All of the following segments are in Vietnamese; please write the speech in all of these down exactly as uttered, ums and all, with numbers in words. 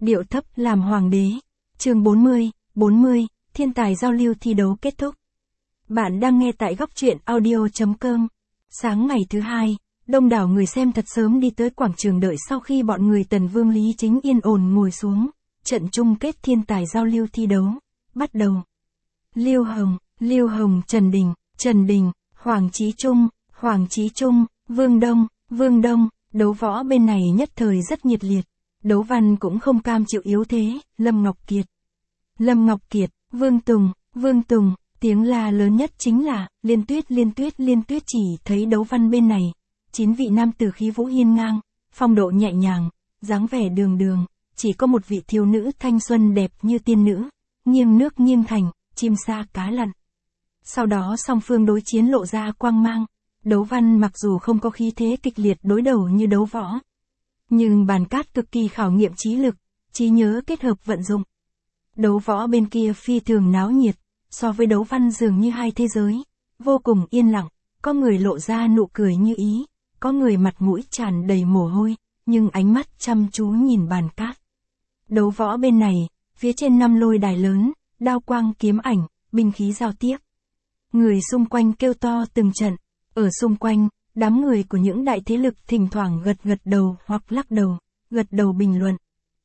Điệu thấp làm hoàng đế. Chương bốn mươi, bốn mươi, thiên tài giao lưu thi đấu kết thúc. Bạn đang nghe tại góc truyện audio chấm com. Sáng ngày thứ hai, đông đảo người xem thật sớm đi tới quảng trường đợi sau khi bọn người Tần Vương Lý Chính yên ổn ngồi xuống. Trận chung kết thiên tài giao lưu thi đấu bắt đầu. Liêu Hồng, Liêu Hồng, Trần Đình, Trần Đình, Hoàng Chí Trung, Hoàng Chí Trung, Vương Đông, Vương Đông. Đấu võ bên này nhất thời rất nhiệt liệt. Đấu văn cũng không cam chịu yếu thế. Lâm Ngọc Kiệt, Lâm Ngọc Kiệt, Vương Tùng, Vương Tùng. Tiếng la lớn nhất chính là Liên Tuyết, Liên Tuyết, Liên Tuyết. Chỉ thấy đấu văn bên này, chín vị nam tử khí vũ hiên ngang, phong độ nhẹ nhàng, dáng vẻ đường đường, chỉ có một vị thiếu nữ thanh xuân đẹp như tiên nữ, nghiêng nước nghiêng thành, chim sa cá lặn. Sau đó song phương đối chiến lộ ra quang mang. Đấu văn mặc dù không có khí thế kịch liệt đối đầu như đấu võ, nhưng bàn cát cực kỳ khảo nghiệm trí lực, trí nhớ kết hợp vận dụng. Đấu võ bên kia phi thường náo nhiệt, so với đấu văn dường như hai thế giới, vô cùng yên lặng, có người lộ ra nụ cười như ý, có người mặt mũi tràn đầy mồ hôi, nhưng ánh mắt chăm chú nhìn bàn cát. Đấu võ bên này, phía trên năm lôi đài lớn, đao quang kiếm ảnh, binh khí giao tiếp. Người xung quanh kêu to từng trận, ở xung quanh, đám người của những đại thế lực thỉnh thoảng gật gật đầu hoặc lắc đầu, gật đầu bình luận.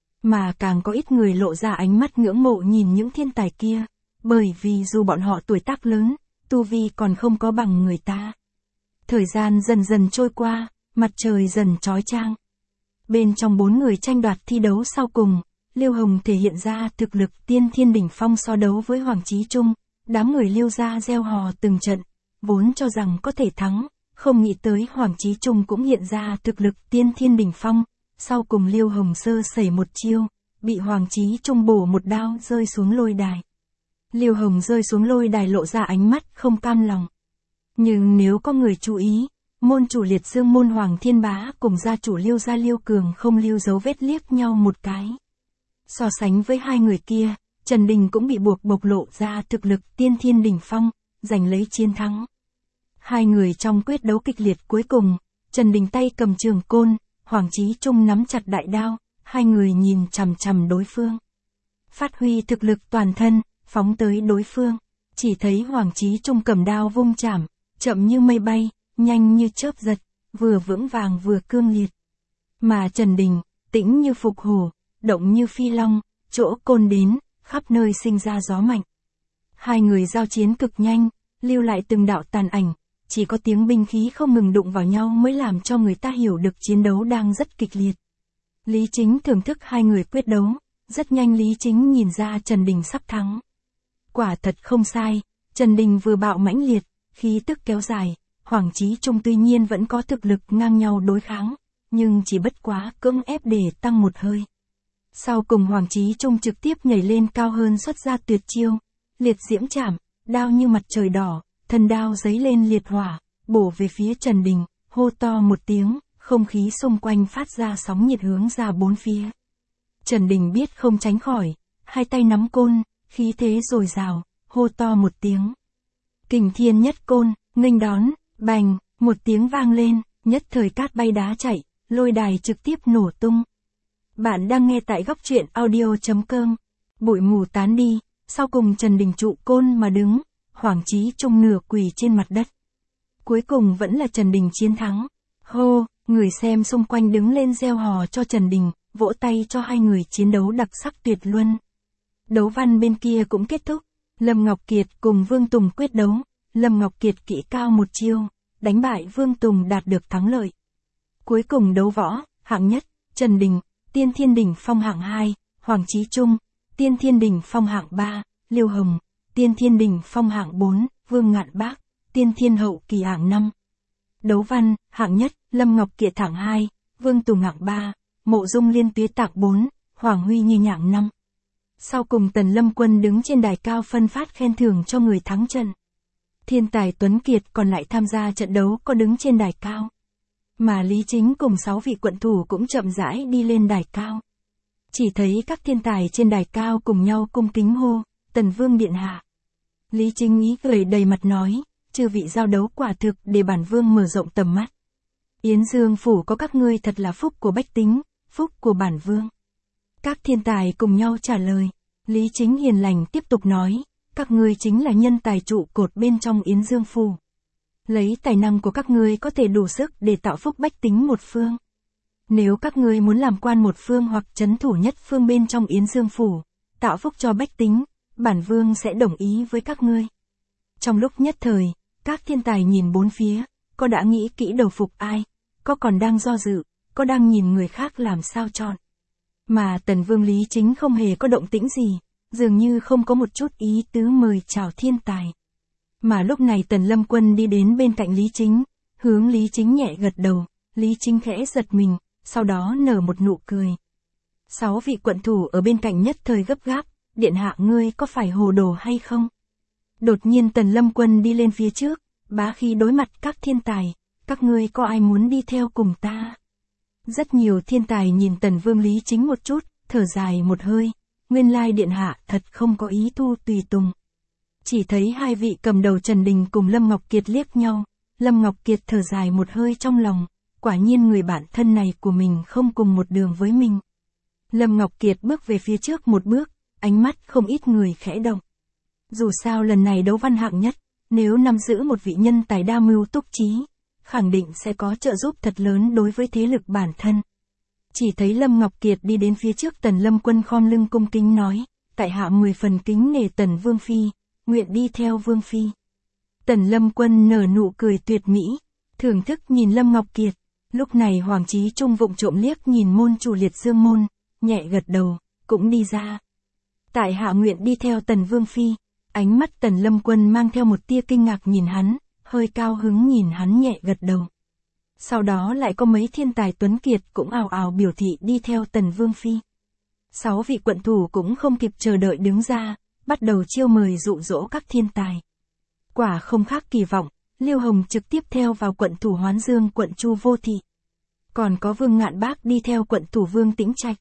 Mà càng có ít người lộ ra ánh mắt ngưỡng mộ nhìn những thiên tài kia, bởi vì dù bọn họ tuổi tác lớn, tu vi còn không có bằng người ta. Thời gian dần dần trôi qua, mặt trời dần chói chang. Bên trong bốn người tranh đoạt thi đấu sau cùng, Liêu Hồng thể hiện ra thực lực tiên thiên đỉnh phong so đấu với Hoàng Chí Trung, đám người Liêu gia reo hò từng trận, vốn cho rằng có thể thắng, không nghĩ tới Hoàng Chí Trung cũng hiện ra thực lực tiên thiên đỉnh phong, sau cùng Liêu Hồng sơ sẩy một chiêu, bị Hoàng Chí Trung bổ một đao rơi xuống lôi đài. Liêu Hồng rơi xuống lôi đài lộ ra ánh mắt không cam lòng. Nhưng nếu có người chú ý, môn chủ Liệt Dương môn Hoàng Thiên Bá cùng gia chủ Liêu gia Liêu Cường không lưu dấu vết liếc nhau một cái. So sánh với hai người kia, Trần Đình cũng bị buộc bộc lộ ra thực lực tiên thiên đỉnh phong, giành lấy chiến thắng. Hai người trong quyết đấu kịch liệt cuối cùng, Trần Đình tay cầm trường côn, Hoàng Chí Trung nắm chặt đại đao, hai người nhìn chằm chằm đối phương. Phát huy thực lực toàn thân, phóng tới đối phương, chỉ thấy Hoàng Chí Trung cầm đao vung chảm, chậm như mây bay, nhanh như chớp giật, vừa vững vàng vừa cương liệt. Mà Trần Đình, tĩnh như phục hổ, động như phi long, chỗ côn đến, khắp nơi sinh ra gió mạnh. Hai người giao chiến cực nhanh, lưu lại từng đạo tàn ảnh, chỉ có tiếng binh khí không ngừng đụng vào nhau mới làm cho người ta hiểu được chiến đấu đang rất kịch liệt. Lý Chính thưởng thức hai người quyết đấu, rất nhanh Lý Chính nhìn ra Trần Đình sắp thắng. Quả thật không sai, Trần Đình vừa bạo mãnh liệt, khí tức kéo dài, Hoàng Chí Trung tuy nhiên vẫn có thực lực ngang nhau đối kháng, nhưng chỉ bất quá cưỡng ép để tăng một hơi. Sau cùng Hoàng Chí Trung trực tiếp nhảy lên cao hơn xuất ra tuyệt chiêu, liệt diễm chảm, đao như mặt trời đỏ, thân đao giấy lên liệt hỏa, bổ về phía Trần Đình, hô to một tiếng, không khí xung quanh phát ra sóng nhiệt hướng ra bốn phía. Trần Đình biết không tránh khỏi, hai tay nắm côn, khí thế dồi dào, hô to một tiếng. Kình thiên nhất côn, nghênh đón, bành, một tiếng vang lên, nhất thời cát bay đá chạy, lôi đài trực tiếp nổ tung. Bạn đang nghe tại góc truyện audio chấm com. Bụi mù tán đi, sau cùng Trần Đình trụ côn mà đứng, Hoàng Chí Trung nửa quỳ trên mặt đất. Cuối cùng vẫn là Trần Đình chiến thắng. Hô, người xem xung quanh đứng lên reo hò cho Trần Đình, vỗ tay cho hai người chiến đấu đặc sắc tuyệt luân. Đấu văn bên kia cũng kết thúc, Lâm Ngọc Kiệt cùng Vương Tùng quyết đấu, Lâm Ngọc Kiệt kỹ cao một chiêu, đánh bại Vương Tùng đạt được thắng lợi. Cuối cùng đấu võ, hạng nhất, Trần Đình, Tiên Thiên Đỉnh Phong hạng hai, Hoàng Chí Trung, Tiên Thiên Đỉnh Phong hạng ba, Liêu Hồng, Tiên Thiên Đỉnh Phong hạng bốn, Vương Ngạn Bác, Tiên Thiên Hậu Kỳ hạng năm. Đấu văn, hạng nhất, Lâm Ngọc Kiệt hạng hai, Vương Tùng hạng ba, Mộ Dung Liên Tuyết hạng bốn, Hoàng Huy Nhi hạng năm. Sau cùng Tần Lâm Quân đứng trên đài cao phân phát khen thưởng cho người thắng trận. Thiên tài Tuấn Kiệt còn lại tham gia trận đấu có đứng trên đài cao. Mà Lý Chính cùng sáu vị quận thủ cũng chậm rãi đi lên đài cao. Chỉ thấy các thiên tài trên đài cao cùng nhau cung kính hô, Tần Vương điện hạ. Lý Chính ý cười đầy mặt nói, chư vị giao đấu quả thực để bản vương mở rộng tầm mắt. Yến Dương phủ có các ngươi thật là phúc của bách tính, phúc của bản vương. Các thiên tài cùng nhau trả lời. Lý Chính hiền lành tiếp tục nói, các ngươi chính là nhân tài trụ cột bên trong Yến Dương Phủ. Lấy tài năng của các ngươi có thể đủ sức để tạo phúc bách tính một phương. Nếu các ngươi muốn làm quan một phương hoặc trấn thủ nhất phương bên trong Yến Dương Phủ, tạo phúc cho bách tính, bản vương sẽ đồng ý với các ngươi. Trong lúc nhất thời, các thiên tài nhìn bốn phía, có đã nghĩ kỹ đầu phục ai, có còn đang do dự, có đang nhìn người khác làm sao chọn. Mà Tần Vương Lý Chính không hề có động tĩnh gì, dường như không có một chút ý tứ mời chào thiên tài. Mà lúc này Tần Lâm Quân đi đến bên cạnh Lý Chính, hướng Lý Chính nhẹ gật đầu, Lý Chính khẽ giật mình, sau đó nở một nụ cười. Sáu vị quận thủ ở bên cạnh nhất thời gấp gáp, điện hạ ngươi có phải hồ đồ hay không? Đột nhiên Tần Lâm Quân đi lên phía trước, bá khí đối mặt các thiên tài, các ngươi có ai muốn đi theo cùng ta? Rất nhiều thiên tài nhìn Tần Vương Lý Chính một chút, thở dài một hơi, nguyên lai điện hạ thật không có ý thu tùy tùng. Chỉ thấy hai vị cầm đầu Trần Đình cùng Lâm Ngọc Kiệt liếc nhau, Lâm Ngọc Kiệt thở dài một hơi trong lòng, quả nhiên người bạn thân này của mình không cùng một đường với mình. Lâm Ngọc Kiệt bước về phía trước một bước, ánh mắt không ít người khẽ động. Dù sao lần này đấu văn hạng nhất, nếu nắm giữ một vị nhân tài đa mưu túc trí, khẳng định sẽ có trợ giúp thật lớn đối với thế lực bản thân. Chỉ thấy Lâm Ngọc Kiệt đi đến phía trước Tần Lâm Quân khom lưng cung kính nói, tại hạ mười phần kính nể Tần Vương Phi, nguyện đi theo Vương Phi. Tần Lâm Quân nở nụ cười tuyệt mỹ, thưởng thức nhìn Lâm Ngọc Kiệt. Lúc này Hoàng Chí Trung vụng trộm liếc nhìn môn chủ Liệt Dương môn, nhẹ gật đầu, cũng đi ra. Tại hạ nguyện đi theo Tần Vương Phi. Ánh mắt Tần Lâm Quân mang theo một tia kinh ngạc nhìn hắn, hơi cao hứng nhìn hắn nhẹ gật đầu. Sau đó lại có mấy thiên tài tuấn kiệt cũng ào ào biểu thị đi theo Tần Vương Phi. Sáu vị quận thủ cũng không kịp chờ đợi đứng ra, bắt đầu chiêu mời dụ dỗ các thiên tài. Quả không khác kỳ vọng, Liêu Hồng trực tiếp theo vào quận thủ Hoán Dương quận Chu Vô Thị. Còn có Vương Ngạn Bác đi theo quận thủ Vương Tĩnh Trạch.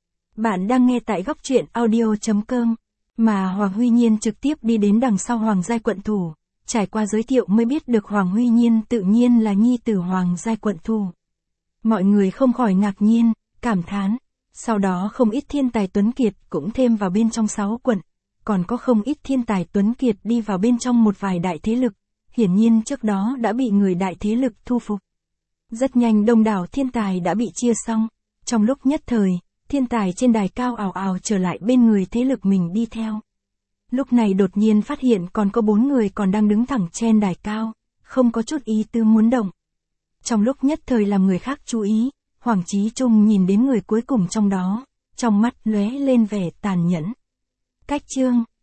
Bạn đang nghe tại góc truyện audio chấm com. Mà Hoàng Huy Nhiên trực tiếp đi đến đằng sau Hoàng giai quận thủ, trải qua giới thiệu mới biết được Hoàng Huy Nhiên tự nhiên là nhi tử Hoàng giai quận thủ. Mọi người không khỏi ngạc nhiên, cảm thán, sau đó không ít thiên tài tuấn kiệt cũng thêm vào bên trong sáu quận, còn có không ít thiên tài tuấn kiệt đi vào bên trong một vài đại thế lực, hiển nhiên trước đó đã bị người đại thế lực thu phục. Rất nhanh đông đảo thiên tài đã bị chia xong, trong lúc nhất thời, thiên tài trên đài cao ào ào trở lại bên người thế lực mình đi theo. Lúc này đột nhiên phát hiện còn có bốn người còn đang đứng thẳng trên đài cao, không có chút ý tư muốn động. Trong lúc nhất thời làm người khác chú ý, Hoàng Chí Trung nhìn đến người cuối cùng trong đó, trong mắt lóe lên vẻ tàn nhẫn. Cách chương